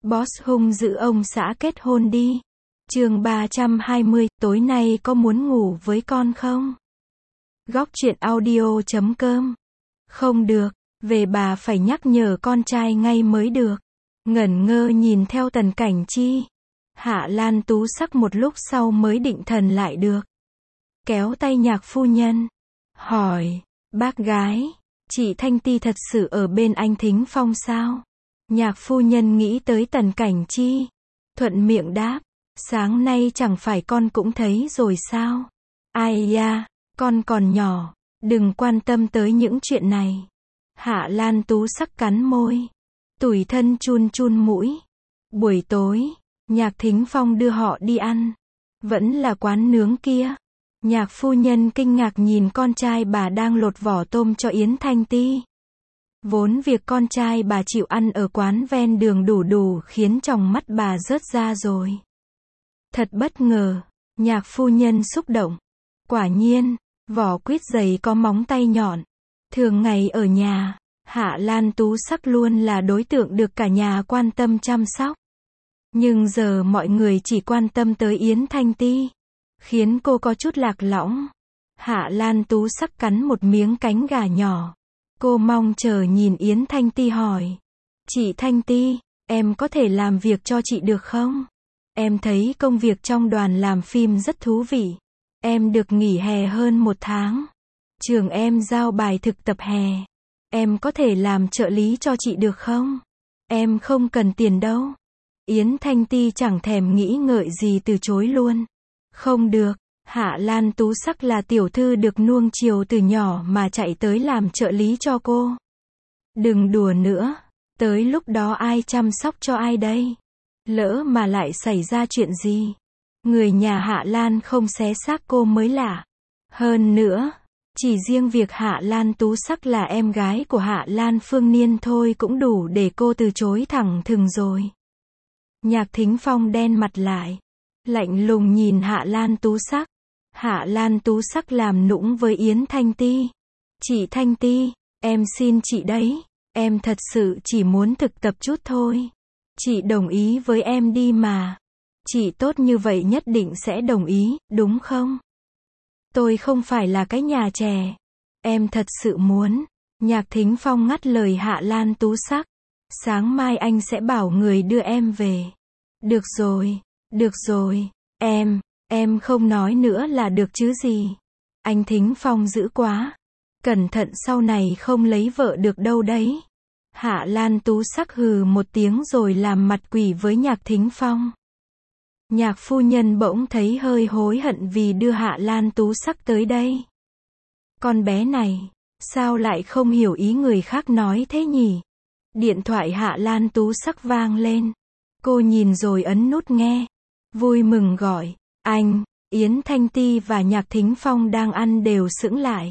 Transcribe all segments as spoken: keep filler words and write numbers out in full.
Boss hung dữ ông xã kết hôn đi. Chương ba trăm hai mươi, tối nay có muốn ngủ với con không? Góc truyện audio chấm com. Không được, về bà phải nhắc nhở con trai ngay mới được. Ngẩn ngơ nhìn theo Tần Cảnh Chi. Hạ Lan Tú Sắc một lúc sau mới định thần lại được. Kéo tay nhạc phu nhân. Hỏi, bác gái, chị Thanh Ti thật sự ở bên anh Thính Phong sao? Nhạc phu nhân nghĩ tới Tần Cảnh Chi. Thuận miệng đáp, sáng nay chẳng phải con cũng thấy rồi sao? Ai da, con còn nhỏ, đừng quan tâm tới những chuyện này. Hạ Lan Tú Sắc cắn môi. Tủi thân chun chun mũi. Buổi tối, Nhạc Thính Phong đưa họ đi ăn. Vẫn là quán nướng kia. Nhạc phu nhân kinh ngạc nhìn con trai bà đang lột vỏ tôm cho Yến Thanh Ti. Vốn việc con trai bà chịu ăn ở quán ven đường đủ đủ khiến tròng mắt bà rớt ra rồi. Thật bất ngờ, nhạc phu nhân xúc động. Quả nhiên, vỏ quýt dày có móng tay nhọn. Thường ngày ở nhà, Hạ Lan Tú Sắc luôn là đối tượng được cả nhà quan tâm chăm sóc. Nhưng giờ mọi người chỉ quan tâm tới Yến Thanh Ti, khiến cô có chút lạc lõng. Hạ Lan Tú Sắc cắn một miếng cánh gà nhỏ. Cô mong chờ nhìn Yến Thanh Ti hỏi. Chị Thanh Ti, em có thể làm việc cho chị được không? Em thấy công việc trong đoàn làm phim rất thú vị. Em được nghỉ hè hơn một tháng. Trường em giao bài thực tập hè. Em có thể làm trợ lý cho chị được không? Em không cần tiền đâu. Yến Thanh Ti chẳng thèm nghĩ ngợi gì từ chối luôn. Không được, Hạ Lan Tú Sắc là tiểu thư được nuông chiều từ nhỏ mà chạy tới làm trợ lý cho cô. Đừng đùa nữa, tới lúc đó ai chăm sóc cho ai đây? Lỡ mà lại xảy ra chuyện gì? Người nhà Hạ Lan không xé xác cô mới lạ. Hơn nữa, chỉ riêng việc Hạ Lan Tú Sắc là em gái của Hạ Lan Phương Niên thôi cũng đủ để cô từ chối thẳng thừng rồi. Nhạc Thính Phong đen mặt lại, lạnh lùng nhìn Hạ Lan Tú Sắc. Hạ Lan Tú Sắc làm nũng với Yến Thanh Ti. Chị Thanh Ti, em xin chị đấy, em thật sự chỉ muốn thực tập chút thôi. Chị đồng ý với em đi mà. Chị tốt như vậy nhất định sẽ đồng ý, đúng không? Tôi không phải là cái nhà trẻ. Em thật sự muốn. Nhạc Thính Phong ngắt lời Hạ Lan Tú Sắc. Sáng mai anh sẽ bảo người đưa em về. Được rồi, được rồi, em, em không nói nữa là được chứ gì. Anh Thính Phong dữ quá. Cẩn thận sau này không lấy vợ được đâu đấy. Hạ Lan Tú Sắc hừ một tiếng rồi làm mặt quỷ với Nhạc Thính Phong. Nhạc phu nhân bỗng thấy hơi hối hận vì đưa Hạ Lan Tú Sắc tới đây. Con bé này, sao lại không hiểu ý người khác nói thế nhỉ? Điện thoại Hạ Lan Tú Sắc vang lên. Cô nhìn rồi ấn nút nghe. Vui mừng gọi, anh, Yến Thanh Ti và Nhạc Thính Phong đang ăn đều sững lại.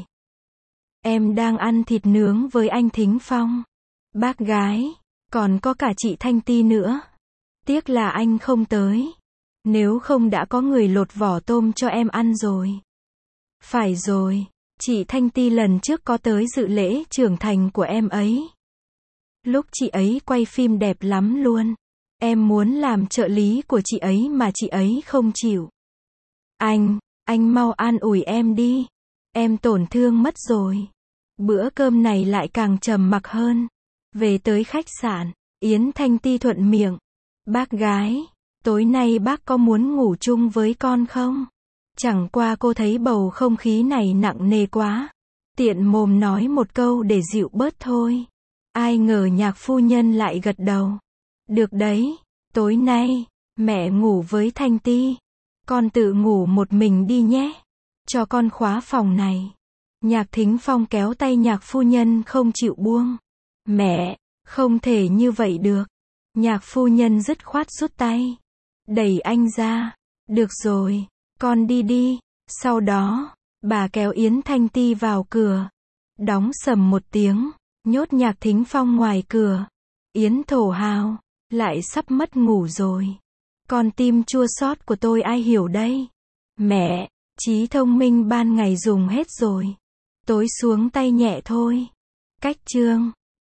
Em đang ăn thịt nướng với anh Thính Phong. Bác gái, còn có cả chị Thanh Ti nữa. Tiếc là anh không tới. Nếu không đã có người lột vỏ tôm cho em ăn rồi. Phải rồi, chị Thanh Ti lần trước có tới dự lễ trưởng thành của em ấy. Lúc chị ấy quay phim đẹp lắm luôn. Em muốn làm trợ lý của chị ấy mà chị ấy không chịu. Anh, anh mau an ủi em đi. Em tổn thương mất rồi. Bữa cơm này lại càng trầm mặc hơn. Về tới khách sạn, Yến Thanh Ti thuận miệng. Bác gái, tối nay bác có muốn ngủ chung với con không? Chẳng qua cô thấy bầu không khí này nặng nề quá. Tiện mồm nói một câu để dịu bớt thôi. Ai ngờ nhạc phu nhân lại gật đầu. Được đấy, tối nay, mẹ ngủ với Thanh Ti. Con tự ngủ một mình đi nhé. Cho con khóa phòng này. Nhạc Thính Phong kéo tay nhạc phu nhân không chịu buông. Mẹ, không thể như vậy được. Nhạc phu nhân dứt khoát rút tay. Đẩy anh ra. Được rồi, con đi đi. Sau đó, bà kéo Yến Thanh Ti vào cửa. Đóng sầm một tiếng, nhốt Nhạc Thính Phong ngoài cửa. Yến thổ hào, lại sắp mất ngủ rồi. Con tim chua xót của tôi ai hiểu đây? Mẹ, trí thông minh ban ngày dùng hết rồi. Tối xuống tay nhẹ thôi. Cách chương